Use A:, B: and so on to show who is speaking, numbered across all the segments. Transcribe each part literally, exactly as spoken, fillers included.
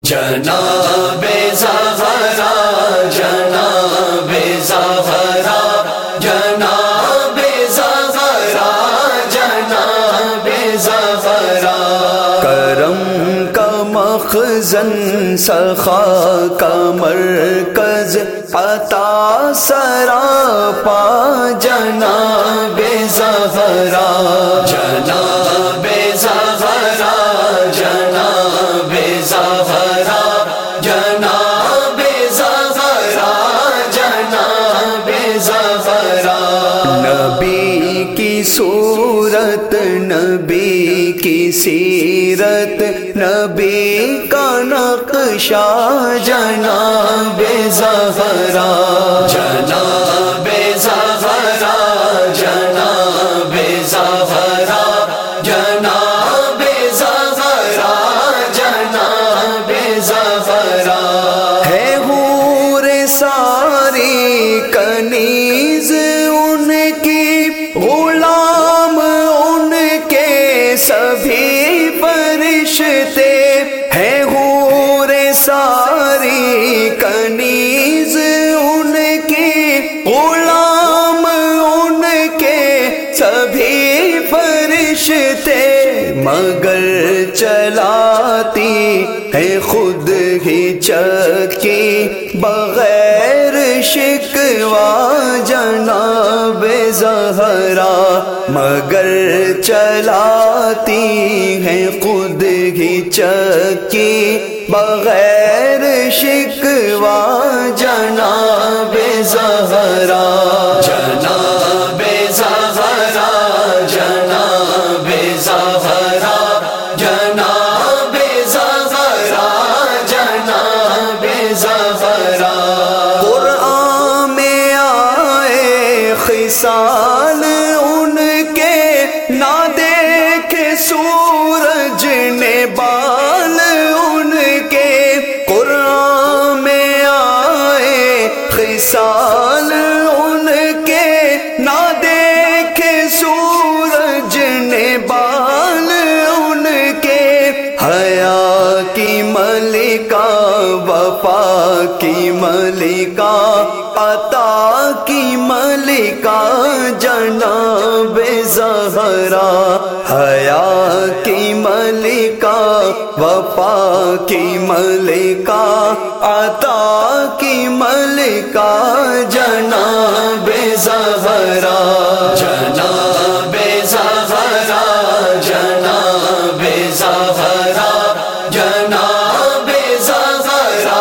A: جناب زہرا جناب زہرا جناب زہرا جناب زہرا،
B: کرم کا مخزن سخا کا مرکز عطا سراپا جناب زہرا،
A: جناب زہرا جناب زہرا جناب زہرا جناب زہرا،
B: نبی کی صورت نبی کی سیرت نبی کا نقشہ جناب زہرا،
A: جناب زہرا جناب زہرا جناب زہرا جناب زہرا،
B: ہے حور ساری کنیز ان کی غلام ان کے سبھی فرشتے، ہے حور ساری کنیز ان کی غلام ان کے سبھی فرشتے، مگر چلاتی ہے خود ہی چکی بغیر شکوا جناب زہرا، مگر چلاتی ہے خود ہی چکی بغیر شکوا جناب زہرا،
A: جناب زہرا جناب زہرا جناب زہرا جناب زہرا،
B: قرآن میں آئے خصال ان کے نہ دیکھے سورج نے بال ان کے، قرآن میں آئے خصال ان کے نہ دیکھے سورج نے بال ان کے، حیا کی ملکہ وفا کی ملکہ عطا کی ملکہ جناب زہرا، حیا کی ملکہ وفا کی ملکہ عطا کی ملکہ جناب زہرا،
A: جناب زہرا جناب زہرا جناب زہرا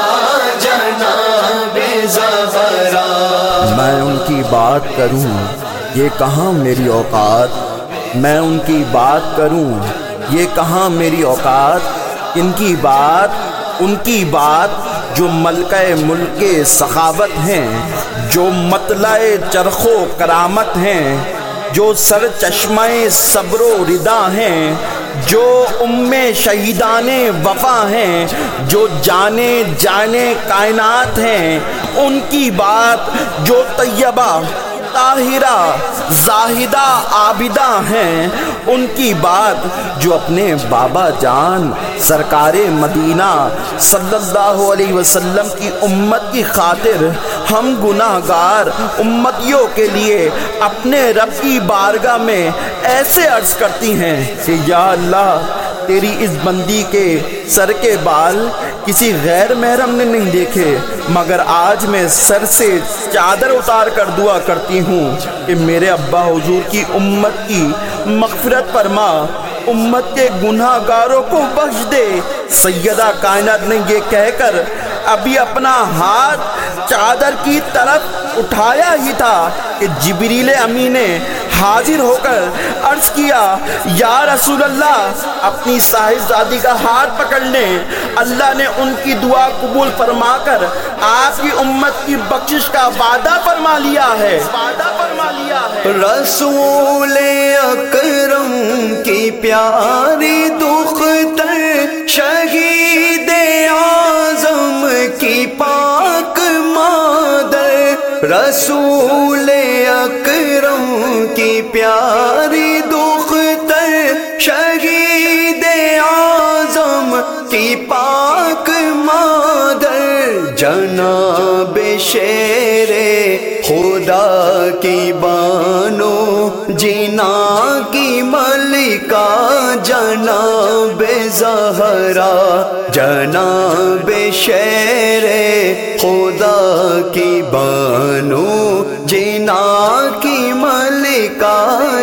A: جناب زہرا،
C: میں ان کی بات کروں یہ کہاں میری اوقات، میں ان کی بات کروں یہ کہاں میری اوقات، ان کی بات ان کی بات جو ملکہ ملک سخاوت ہیں، جو مطلع چرخ و کرامت ہیں، جو سر چشمہ صبر و ردا ہیں، جو ام شہیدان وفا ہیں، جو جانے جانے کائنات ہیں، ان کی بات جو طیبہ طاہرہ زاہدہ عابدہ ہیں، ان کی بات جو اپنے بابا جان سرکار مدینہ صلی اللہ علیہ وسلم کی امت کی خاطر ہم گناہ گار امتیوں کے لیے اپنے رب کی بارگاہ میں ایسے عرض کرتی ہیں کہ یا اللہ تیری اس بندی کے سر کے بال کسی غیر محرم نے نہیں دیکھے، مگر آج میں سر سے چادر اتار کر دعا کرتی ہوں کہ میرے ابا حضور کی امت کی مغفرت فرما، امت کے گناہ گاروں کو بخش دے۔ سیدہ کائنات نے یہ کہہ کر ابھی اپنا ہاتھ چادر کی طرف اٹھایا ہی تھا کہ جبریل امین نے حاضر ہو کر عرض کیا یا رسول اللہ اپنی صاحبزادی کا ہاتھ پکڑ لیں، اللہ نے ان کی دعا قبول فرما کر آپ کی امت کی بخشش کا وعدہ فرما لیا ہے وعدہ فرما لیا ہے۔
B: رسول اکرم کی پیاری دختر شہید اعظم کی پاک مادر، رسول اکرم کی پیاری دختر شہید اعظم کی پاک جناب شیر خدا کی بانو جینا کی ملکہ جناب زہرا، جناب شیر خدا کی بانو جینا کی ملکہ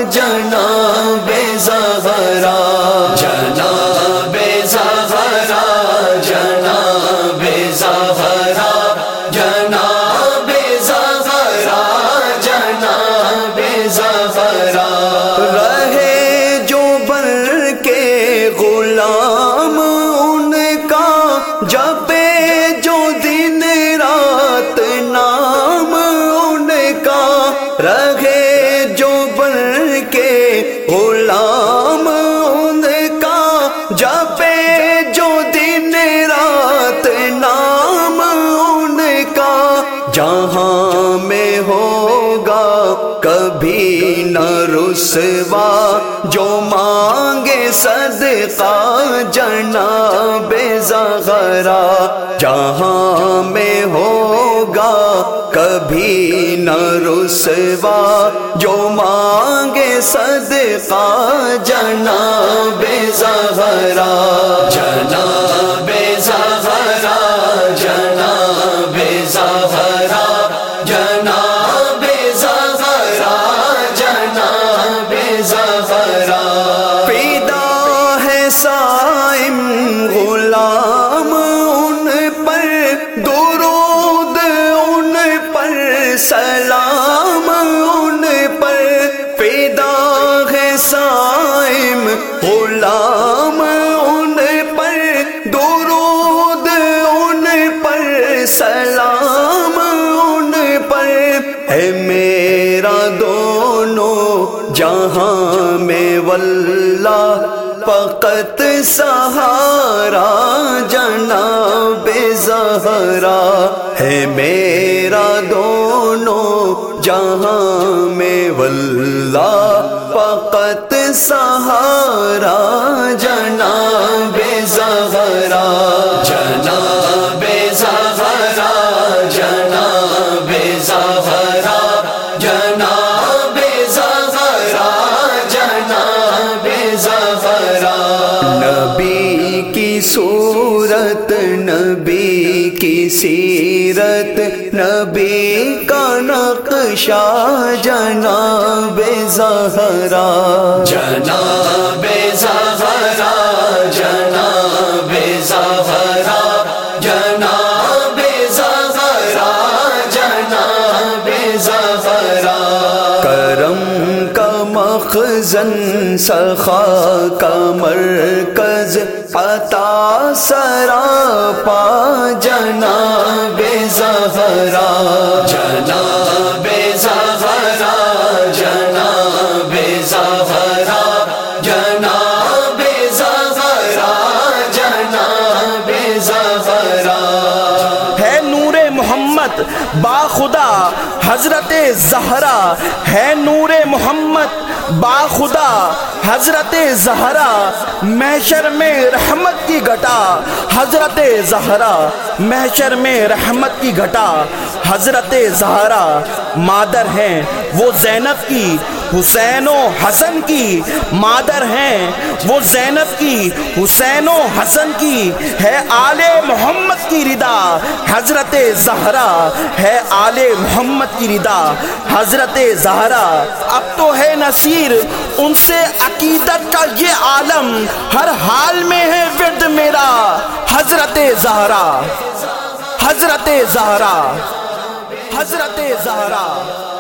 B: جناب زہرا،
A: جناب زہرا جناب زہرا جناب زہرا جناب زہرا،
B: رہے جو بر کے غلام ان کا جپے جو دن رات نام ان کا، رہے جو بر کے غلام ان کا جپے جو دن رات نام ان کا، جہاں میں ہوگا کبھی نہ رسوا جو مانگے صدقہ جناب زہرا، جہاں میں ہوگا کبھی نہ رسوا جو مانگے صدقہ جناب زہرا،
A: جناب زہرا جناب زہرا جناب زہرا جناب زہرا،
B: پیدا ہے صائم غلام ان پر درود ان پر سلام ان پر، پیدا ہے صائم غلام ان پر درود ان پر سلام ان پر، ہے میرا دونوں جہاں میں واللہ فقط سہارا جناب زہرا، ہے میرا دونوں جہاں میں واللہ فقط سہارا جناب زہرا،
A: جناب زہرا جناب زہرا جناب زہرا جناب زہرا،
B: نبی کی صورت نبی کی سیرت نبی کا نقشہ جناب زہرا،
A: جناب زہرا جناب زہرا جناب زہرا جناب زہرا،
B: کرم کا مخزن سخا کا مرکز عطا سراپا جناب زہرا،
A: جناب زہرا جناب زہرا جناب زہرا جناب زہرا،
C: ہے نور محمد با خدا حضرت زہرا، ہے نور محمد با خدا حضرت زہرا، محشر میں رحمت کی گھٹا حضرت زہرا، محشر میں رحمت کی گھٹا حضرت زہرا، مادر ہیں وہ زینب کی حسین و حسن کی، مادر ہیں وہ زینب کی حسین و حسن کی، ہے آل محمد کی ردا حضرت زہرا، ہے آل محمد کی ردا حضرت زہرا، اب تو ہے نصیر ان سے عقیدت کا یہ عالم، ہر حال میں ہے ورد میرا حضرت زہرا، حضرت زہرا، حضرت زہرا۔